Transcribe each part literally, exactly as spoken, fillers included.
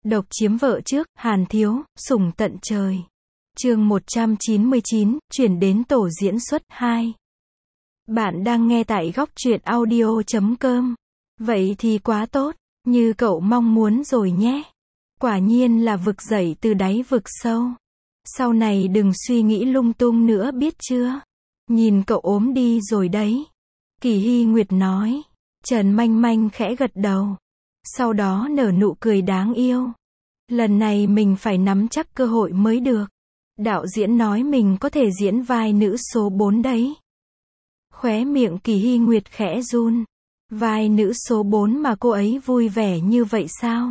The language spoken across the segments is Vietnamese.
Độc chiếm vợ trước, Hàn Thiếu, sủng tận trời. Chương một trăm chín mươi chín, chuyển đến tổ diễn xuất hai. Bạn đang nghe tại góc truyện audio chấm com. Vậy thì quá tốt, như cậu mong muốn rồi nhé. Quả nhiên là vực dậy từ đáy vực sâu. Sau này đừng suy nghĩ lung tung nữa biết chưa? Nhìn cậu ốm đi rồi đấy. Kỳ Hy Nguyệt nói. Trần Manh Manh khẽ gật đầu. Sau đó nở nụ cười đáng yêu. Lần này mình phải nắm chắc cơ hội mới được. Đạo diễn nói mình có thể diễn vai nữ số bốn đấy. Khóe miệng Kỳ Hy Nguyệt khẽ run. Vai nữ số bốn mà cô ấy vui vẻ như vậy sao?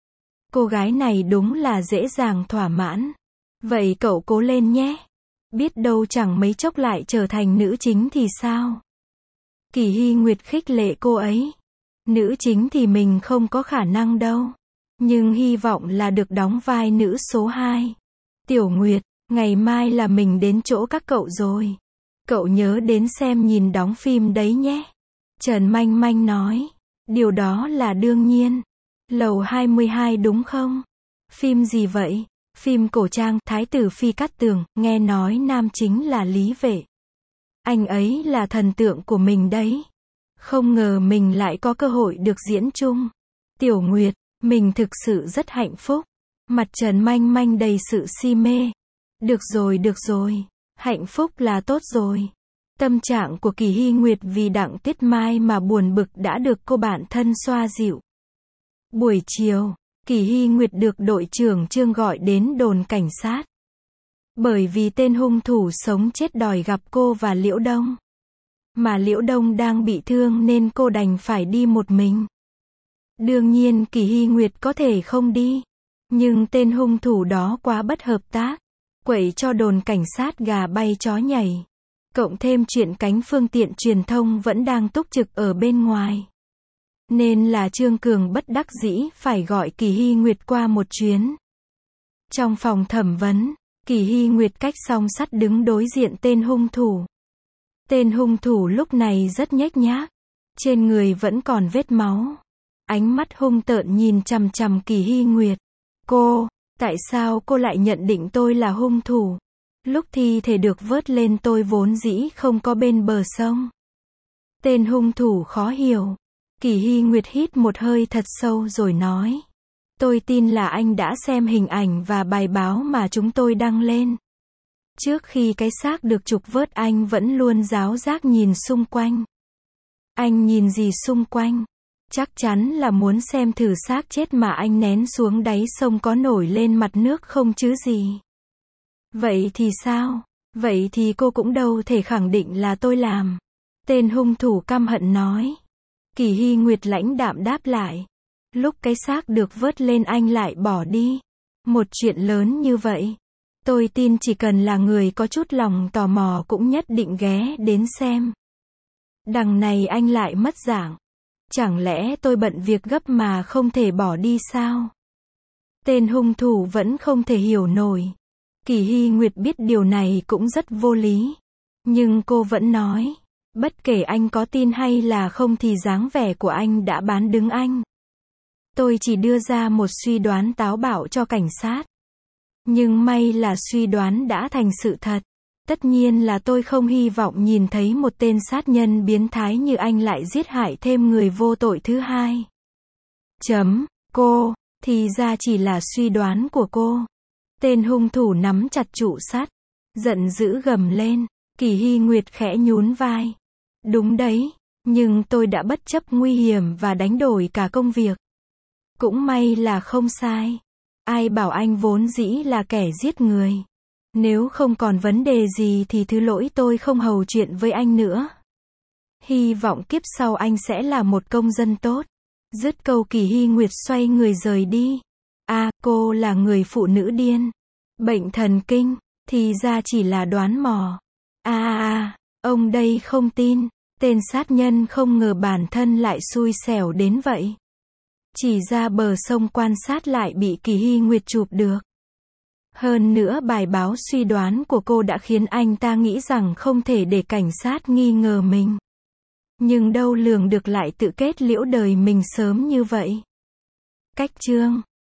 Cô gái này đúng là dễ dàng thỏa mãn. Vậy cậu cố lên nhé. Biết đâu chẳng mấy chốc lại trở thành nữ chính thì sao? Kỳ Hy Nguyệt khích lệ cô ấy. Nữ chính thì mình không có khả năng đâu. Nhưng hy vọng là được đóng vai nữ số hai. Tiểu Nguyệt, ngày mai là mình đến chỗ các cậu rồi. Cậu nhớ đến xem nhìn đóng phim đấy nhé. Trần Manh Manh nói. Điều đó là đương nhiên. Lầu hai mươi hai đúng không? Phim gì vậy? Phim cổ trang, Thái tử Phi Cát Tường, nghe nói nam chính là Lý Vệ. Anh ấy là thần tượng của mình đấy. Không ngờ mình lại có cơ hội được diễn chung. Tiểu Nguyệt, mình thực sự rất hạnh phúc. Mặt Trần Manh Manh đầy sự si mê. Được rồi, được rồi. Hạnh phúc là tốt rồi. Tâm trạng của Kỳ Hy Nguyệt vì Đặng Tiết Mai mà buồn bực đã được cô bạn thân xoa dịu. Buổi chiều, Kỳ Hy Nguyệt được đội trưởng Trương gọi đến đồn cảnh sát. Bởi vì tên hung thủ sống chết đòi gặp cô và Liễu Đông. Mà Liễu Đông đang bị thương nên cô đành phải đi một mình. Đương nhiên Kỳ Hy Nguyệt có thể không đi. Nhưng tên hung thủ đó quá bất hợp tác. Quậy cho đồn cảnh sát gà bay chó nhảy. Cộng thêm chuyện cánh phương tiện truyền thông vẫn đang túc trực ở bên ngoài. Nên là Trương Cường bất đắc dĩ phải gọi Kỳ Hy Nguyệt qua một chuyến. Trong phòng thẩm vấn, Kỳ Hy Nguyệt cách song sắt đứng đối diện tên hung thủ. Tên hung thủ lúc này rất nhếch nhác. Trên người vẫn còn vết máu. Ánh mắt hung tợn nhìn chằm chằm Kỳ Hy Nguyệt. Cô, tại sao cô lại nhận định tôi là hung thủ? Lúc thi thể được vớt lên tôi vốn dĩ không có bên bờ sông. Tên hung thủ khó hiểu. Kỳ Hy Nguyệt hít một hơi thật sâu rồi nói. Tôi tin là anh đã xem hình ảnh và bài báo mà chúng tôi đăng lên. Trước khi cái xác được trục vớt anh vẫn luôn ráo rác nhìn xung quanh. Anh nhìn gì xung quanh? Chắc chắn là muốn xem thử xác chết mà anh nén xuống đáy sông có nổi lên mặt nước không chứ gì. Vậy thì sao? Vậy thì cô cũng đâu thể khẳng định là tôi làm. Tên hung thủ căm hận nói. Kỳ Hy Nguyệt lãnh đạm đáp lại. Lúc cái xác được vớt lên anh lại bỏ đi. Một chuyện lớn như vậy. Tôi tin chỉ cần là người có chút lòng tò mò cũng nhất định ghé đến xem. Đằng này anh lại mất dạng. Chẳng lẽ tôi bận việc gấp mà không thể bỏ đi sao? Tên hung thủ vẫn không thể hiểu nổi. Kỳ Hy Nguyệt biết điều này cũng rất vô lý. Nhưng cô vẫn nói. Bất kể anh có tin hay là không thì dáng vẻ của anh đã bán đứng anh. Tôi chỉ đưa ra một suy đoán táo bạo cho cảnh sát. Nhưng may là suy đoán đã thành sự thật. Tất nhiên là tôi không hy vọng nhìn thấy một tên sát nhân biến thái như anh lại giết hại thêm người vô tội thứ hai. Chấm, cô, thì ra chỉ là suy đoán của cô. Tên hung thủ nắm chặt trụ sắt. Giận dữ gầm lên. Kỳ Hy Nguyệt khẽ nhún vai. Đúng đấy, nhưng tôi đã bất chấp nguy hiểm và đánh đổi cả công việc. Cũng may là không sai. Ai bảo anh vốn dĩ là kẻ giết người. Nếu không còn vấn đề gì thì thứ lỗi tôi không hầu chuyện với anh nữa. Hy vọng kiếp sau anh sẽ là một công dân tốt. Dứt câu Kỳ Hy Nguyệt xoay người rời đi. À, cô là người phụ nữ điên. Bệnh thần kinh, thì ra chỉ là đoán mò. À à à, ông đây không tin. Tên sát nhân không ngờ bản thân lại xui xẻo đến vậy. Chỉ ra bờ sông quan sát lại bị Kỳ Hy Nguyệt chụp được. Hơn nữa bài báo suy đoán của cô đã khiến anh ta nghĩ rằng không thể để cảnh sát nghi ngờ mình. Nhưng đâu lường được lại tự kết liễu đời mình sớm như vậy. Cách chương